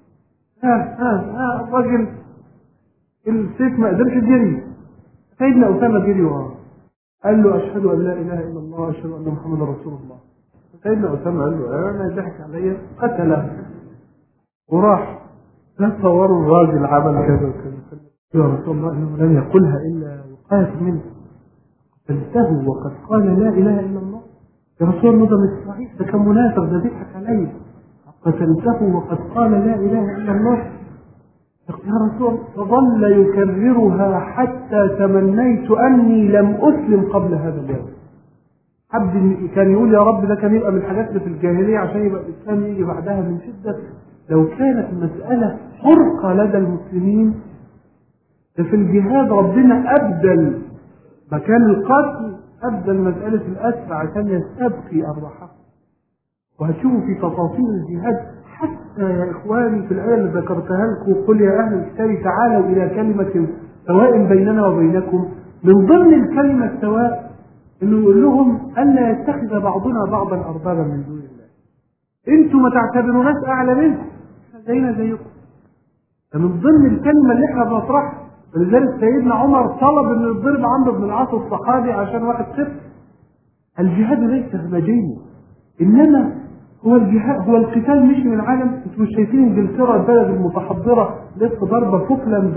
الراجل السيف ما قدرش يجري، سيدنا أسامة جري وراه قال له أشهد أن لا إله إلا الله وأشهد أن محمدا رسول الله. سيدنا أسامة قال له أنا ضحك عليا، قتله وراح. تصوروا الراجل عمل كذا وكذا، يا رسول الله إنه لم يقلها إلا وقاية منه، قتلته وقد قال لا إله إلا الله. يا رسول الله ده مش صحيح، ده كان منافق، ده ضحك عليا. قتلته وقد قال لا إله إلا الله. يا رسول، فظل يكررها حتى تمنيت أني لم أسلم قبل هذا اليوم. عبد كان يقول يا رب ده كان يبقى من الحاجات اللي في الجاهلية عشان يبقى الإسلام يجي بعدها من شدة. لو كانت مسألة حرقة لدى المسلمين، في الجهاد ربنا أبدل مكان القتل، أبدل مسألة الأسر عشان يستبقي أرواحهم. وهتشوفوا في تفاصيل الجهاد حتى يا إخواني في الآية اللي ذكرتها لكم، قل يا أهل الكتاب تعالوا إلى كلمة سواء بيننا وبينكم. من ضمن الكلمة السواء إنه يقول لهم ألا يتخذ بعضنا بعضا أربابا من دون الله. أنتم ما تعتبروناش أعلى منكم، زينا زيكم. فمن ضمن الكلمة اللي احنا بنطرحها، ولذلك سيدنا عمر طلب إنه يضرب عمرو بن العاص الصحابي عشان واحد صفر. الجهاد ليس همجيني، إنما هو الجهاد، هو القتال مش من العالم. انتوا مش شايفين انجلترا البلد المتحضرة لسه ضربة فوكلاند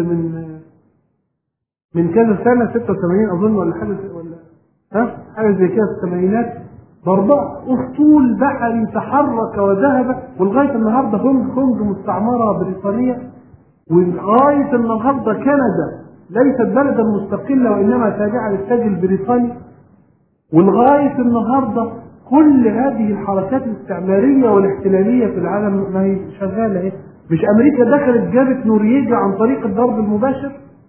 من كذا سنة 86 أظن ولا حاجة زي كده في الثمانينات، ضربة أسطول بحري تحرك وذهب. ولغاية النهاردة هونج كونج مستعمرة بريطانية، ولغاية النهاردة كندا ليست بلدا مستقلة وإنما تابعة للتاج البريطاني. ولغاية النهاردة كل هذه الحركات الاستعمارية والاحتلالية في العالم ما هي شغالة ايه؟ مش أمريكا دخلت جابت نوريجا عن طريق الضرب المباشر؟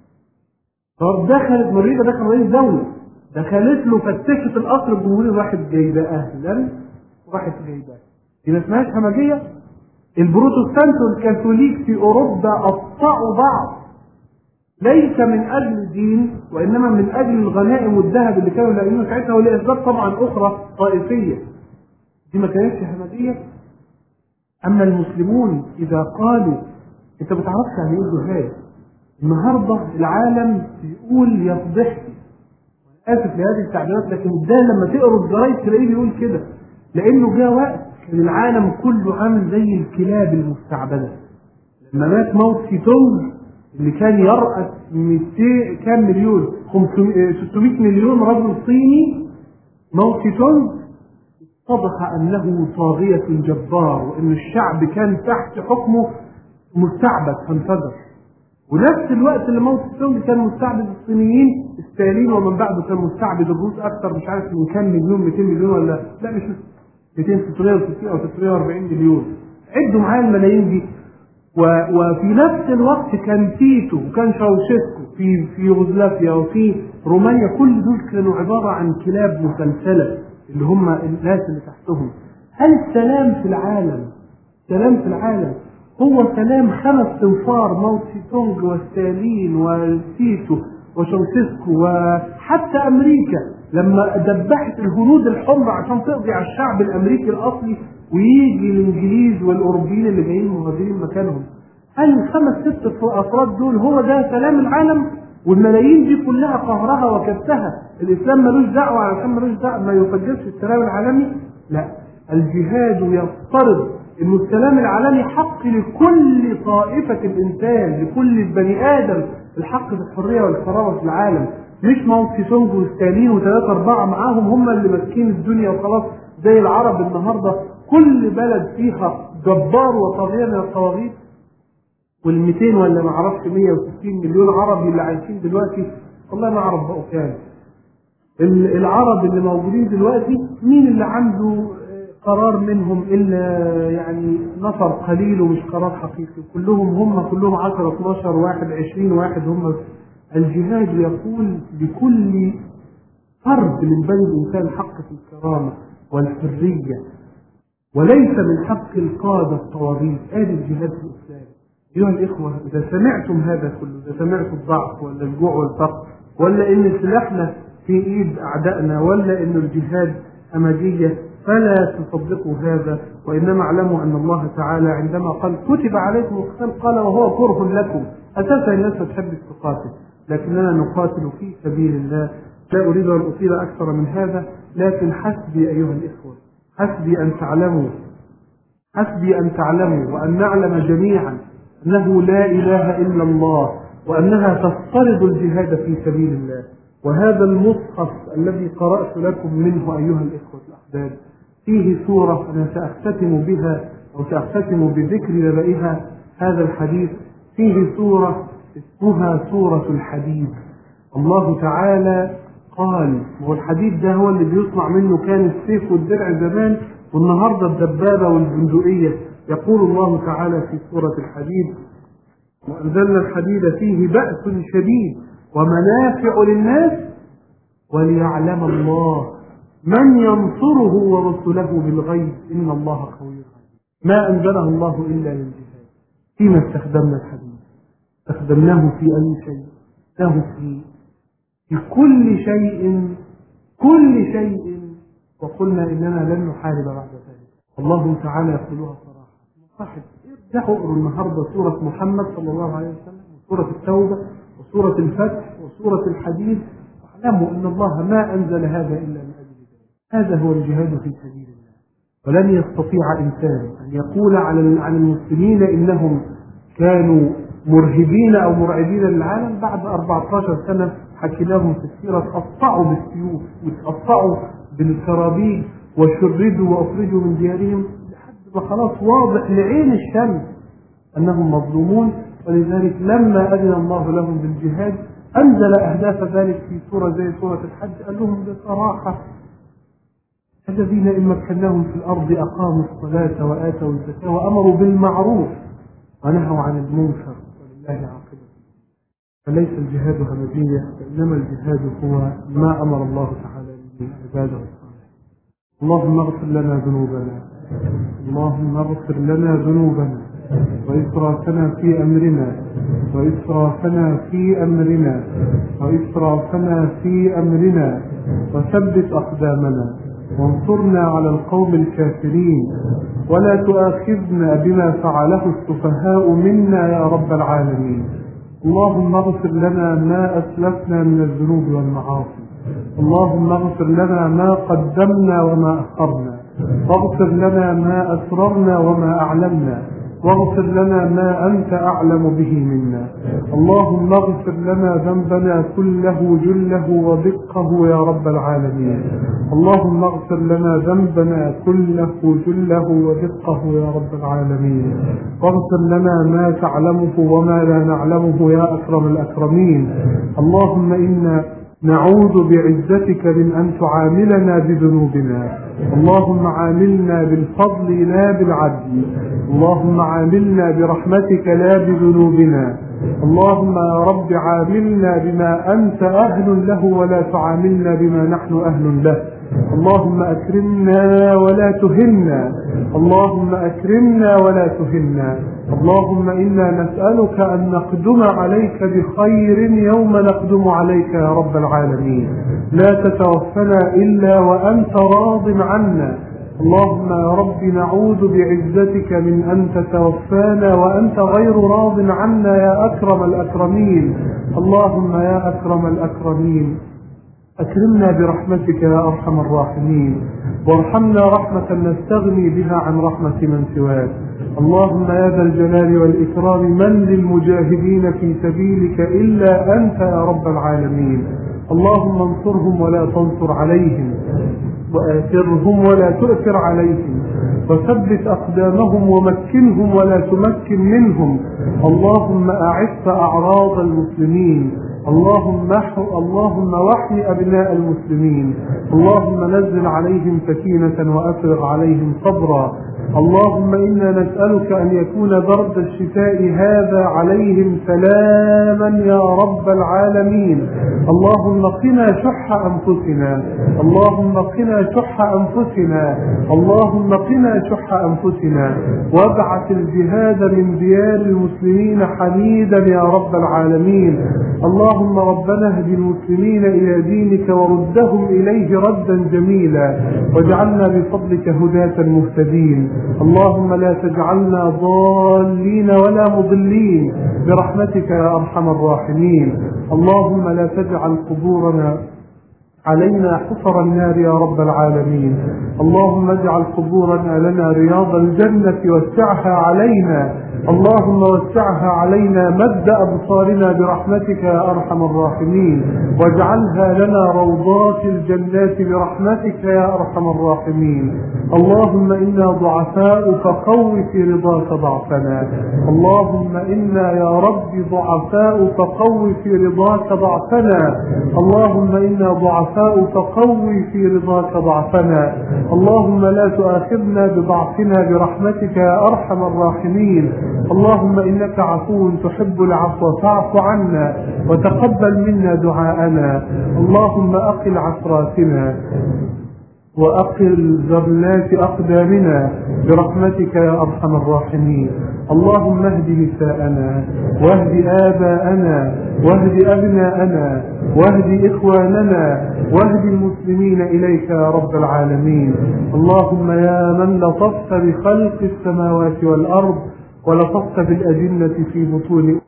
دخلت نوريجا، دخل رئيس دولة، دخلت له فتشت القصر الجمهوري، واحد جايباه أهلا واحد جايباه. دي ما اسمهاش همجية. البروتستانت والكاثوليك في أوروبا قطعوا بعض ليس من أجل دين وإنما من أجل الغنائم والذهب اللي كانوا لاقينه ساعتها، ولأسباب طبعا أخرى طائفية. دي ما كانتش همجية. أما المسلمون إذا قالوا، أنت ما بتعرفش يعني إيه جهاد. النهارده العالم يقول يفضحني، آسف لهذه التعبيرات، لكن ده لما تقروا الجرايد تلاقيه بيقول كده، لأنه جاء وقت كان العالم كله عامل زي الكلاب المستعبدة. لما مات موت سي تونج اللي كان يرأس 200 كام مليون 600 مليون رجل صيني، موت سي تونج اتضح أنه طاغية جبار، وأن الشعب كان تحت حكمه مستعبد فانفجر. ونفس الوقت اللي موت سي تونج كان مستعبد الصينيين، ستالين ومن بعده كان مستعبد الروس أكثر، مش عارف من كام مليون، 200 مليون ولا لا مش 200 660 أو 640 مليون. عدوا معايا الملايين دي. وفي نفس الوقت كان تيتو وكان شاوشيسكو في يوغوسلافيا وفي رومانيا، كل دول كانوا عبارة عن كلاب مسلسلة اللي هم الناس اللي تحتهم. هل السلام في العالم، سلام في العالم هو سلام 5 تنفار موت سي تونج وستالين وتيتو وشاوشيسكو وحتى أمريكا لما دبحت الهنود الحمر عشان تقضي على الشعب الأمريكي الأصلي ويجي الإنجليز والأوروبيين اللي جايين مهاجرين مكانهم؟ هل ال5 6 أفراد دول هو ده سلام العالم؟ والملايين دي كلها قهرها وكبتها. الإسلام ملوش دعوة علشان ملوش دعوة ما يفجرش السلام العالمي، لا، الجهاد يفترض إن السلام العالمي حق لكل طائفة الإنسان، لكل البني آدم، الحق بالحرية والكرامة في العالم، مش ماو تسي تونج وستالين وثلاثة أربعة معاهم هم اللي ماسكين الدنيا وخلاص. زي العرب النهارده كل بلد فيها جبار وطاغية من الطواغيت، وال200 ولا ما اعرفش 160 مليون عربي اللي عايشين دلوقتي، والله ما اعرف بقوا كام. العرب اللي موجودين دلوقتي مين اللي عنده قرار منهم الا يعني نفر قليل ومش قرار حقيقي، كلهم 10 12 واحد 20 واحد هم. الجهاد يقول لكل فرد من بني الانسان حق في الكرامه والحريه، وليس من حق القاده الطواغيت. ادي الجهاد في الاسلام. ايها الاخوه، اذا سمعتم هذا كله، اذا سمعتم الضعف ولا الجوع والفقر ولا ان سلاحنا في ايد اعدائنا ولا ان الجهاد همجيه، فلا تصدقوا هذا، وانما اعلموا ان الله تعالى عندما قال كتب عليكم القتال قال وهو كره لكم. اساسا الناس ما تحبش تقاتل، لكننا نقاتل في سبيل الله. لا اريد ان اطيل اكثر من هذا، لكن حسبي ايها الاخوه، حسبي ان تعلموا وان نعلم جميعا انه لا اله الا الله، وانها تفترض الجهاد في سبيل الله. وهذا المصحف الذي قرأت لكم منه أيها الإخوة الأحباب فيه سورة أنا سأختتم بها أو سأختتم بذكر نبأها هذا الحديث. فيه سورة اسمها سورة الحديد. الله تعالى قال، والحديد ده هو اللي بيصنع منه كان السيف والدرع زمان، والنهاردة الدبابة والبندقية. يقول الله تعالى في سورة الحديد: وأنزلنا الحديد فيه بأس شديد ومنافع للناس وليعلم الله من ينصره ورسله بالغيب إن الله قوي عزيز. ما أنزله الله إلا للجهاد. فيما استخدمنا الحديد؟ استخدمناه في أي شيء؟ له في كل شيء، وقلنا إننا لن نحارب بعد ذلك. الله تعالى يقولها صراحة. صاحب ارجعوا اقروا النهارده سورة محمد صلى الله عليه وسلم وسورة التوبة وسورة الفتح وسورة الحديد، واعلموا أن الله ما أنزل هذا إلا من أجل ذلك. هذا هو الجهاد في سبيل الله. ولن يستطيع إنسان أن يقول عن المسلمين إنهم كانوا مرهبين أو مرعبين للعالم بعد 14 سنة حكيناهم في السيرة. تقطعوا بالسيوف وتقطعوا بالكرابيج وشردوا وأخرجوا من ديارهم لحد ما خلاص واضح لعين الشمس أنهم مظلومون. ولذلك لما أذن الله لهم بالجهاد أنزل أهداف ذلك في سورة زي سورة الحج. قال لهم بصراحة: الذين إن مكناهم في الأرض أقاموا الصلاة وآتوا الزكاة وأمروا بالمعروف ونهوا عن المنكر ولله عاقبة. فليس الجهاد همجية، وإنما الجهاد هو ما أمر الله تعالى به عباده الصالحين. اللهم اغفر لنا ذنوبنا، اللهم اغفر لنا ذنوبنا وإسرافنا في أمرنا وثبت أقدامنا وانصرنا على القوم الكافرين، ولا تؤاخذنا بما فعله السفهاء منا يا رب العالمين. اللهم اغفر لنا ما أسلفنا من الذنوب والمعاصي، اللهم اغفر لنا ما قدمنا وما أخرنا، واغفر لنا ما أسررنا وما أعلمنا، واغفر لنا ما أنت أعلم به منا. اللهم اغفر لنا ذنبنا كله جله ودقه يا رب العالمين. اللهم اغفر لنا ذنبنا كله جله ودقه يا رب العالمين. واغفر لنا ما تعلمه وما لا نعلمه يا أكرم الأكرمين. اللهم إنا نعوذ بعزتك من أن تعاملنا بذنوبنا. اللهم عاملنا بالفضل لا بالعدل، اللهم عاملنا برحمتك لا بذنوبنا. اللهم يا رب عاملنا بما أنت أهل له ولا تعاملنا بما نحن أهل له. اللهم أكرمنا ولا تهنا، اللهم أكرمنا ولا تهنا. اللهم إنا نسألك أن نقدم عليك بخير يوم نقدم عليك يا رب العالمين. لا تتوفنا إلا وأنت راض عنا، اللهم يا رب نعوذ بعزتك من أن تتوفانا وأنت غير راض عنا يا أكرم الأكرمين. اللهم يا أكرم الأكرمين أكرمنا برحمتك يا أرحم الراحمين، وارحمنا رحمة نستغني بها عن رحمة من سواك. اللهم يا ذا الجلال والإكرام من للمجاهدين في سبيلك إلا أنت يا رب العالمين. اللهم انصرهم ولا تنصر عليهم، وآثرهم ولا تؤثر عليهم، وثبت أقدامهم ومكنهم ولا تمكن منهم. اللهم أعف أعراض المسلمين، اللهم وحي أبناء المسلمين، اللهم نزل عليهم سكينة وأفرغ عليهم صبرا. اللهم إنا نسألك أن يكون برد الشتاء هذا عليهم سلاما يا رب العالمين. اللهم قنا شح أنفسنا، اللهم قنا شح أنفسنا، اللهم قنا شح أنفسنا، وابعث الجهاد من ديار المسلمين حميدا يا رب العالمين. اللهم ربنا اهد المسلمين إلى دينك وردهم إليه ردا جميلا، واجعلنا بفضلك هداة مهتدين. اللهم لا تجعلنا ضالين ولا مضلين برحمتك يا أرحم الراحمين. اللهم لا تجعل قبورنا علينا حفر النار يا رب العالمين. اللهم اجعل قبورنا لنا رياض الجنة وسعها علينا، اللهم وسعها علينا مد أبصارنا برحمتك يا أرحم الراحمين، واجعلها لنا روضات الجنات برحمتك يا أرحم الراحمين. اللهم إنا ضعفاء فقو في رضاك ضعفنا، اللهم إنا يا رب ضعفاء فقو في رضاك ضعفنا، اللهم إنا ضعفاء فقوي في رضاك ضعفنا. اللهم لا تؤاخذنا بضعفنا برحمتك يا أرحم الراحمين. اللهم إنك عفو تحب العفو فاعف عنا وتقبل منا دعاءنا. اللهم أقل عثراتنا وأقل ذرلات أقدامنا برحمتك يا أرحم الراحمين. اللهم اهد نساءنا واهد آباءنا واهد أبناءنا واهد إخواننا واهد المسلمين إليك يا رب العالمين. اللهم يا من لطفت بخلق السماوات والأرض ولطفت بالأجنة في بطون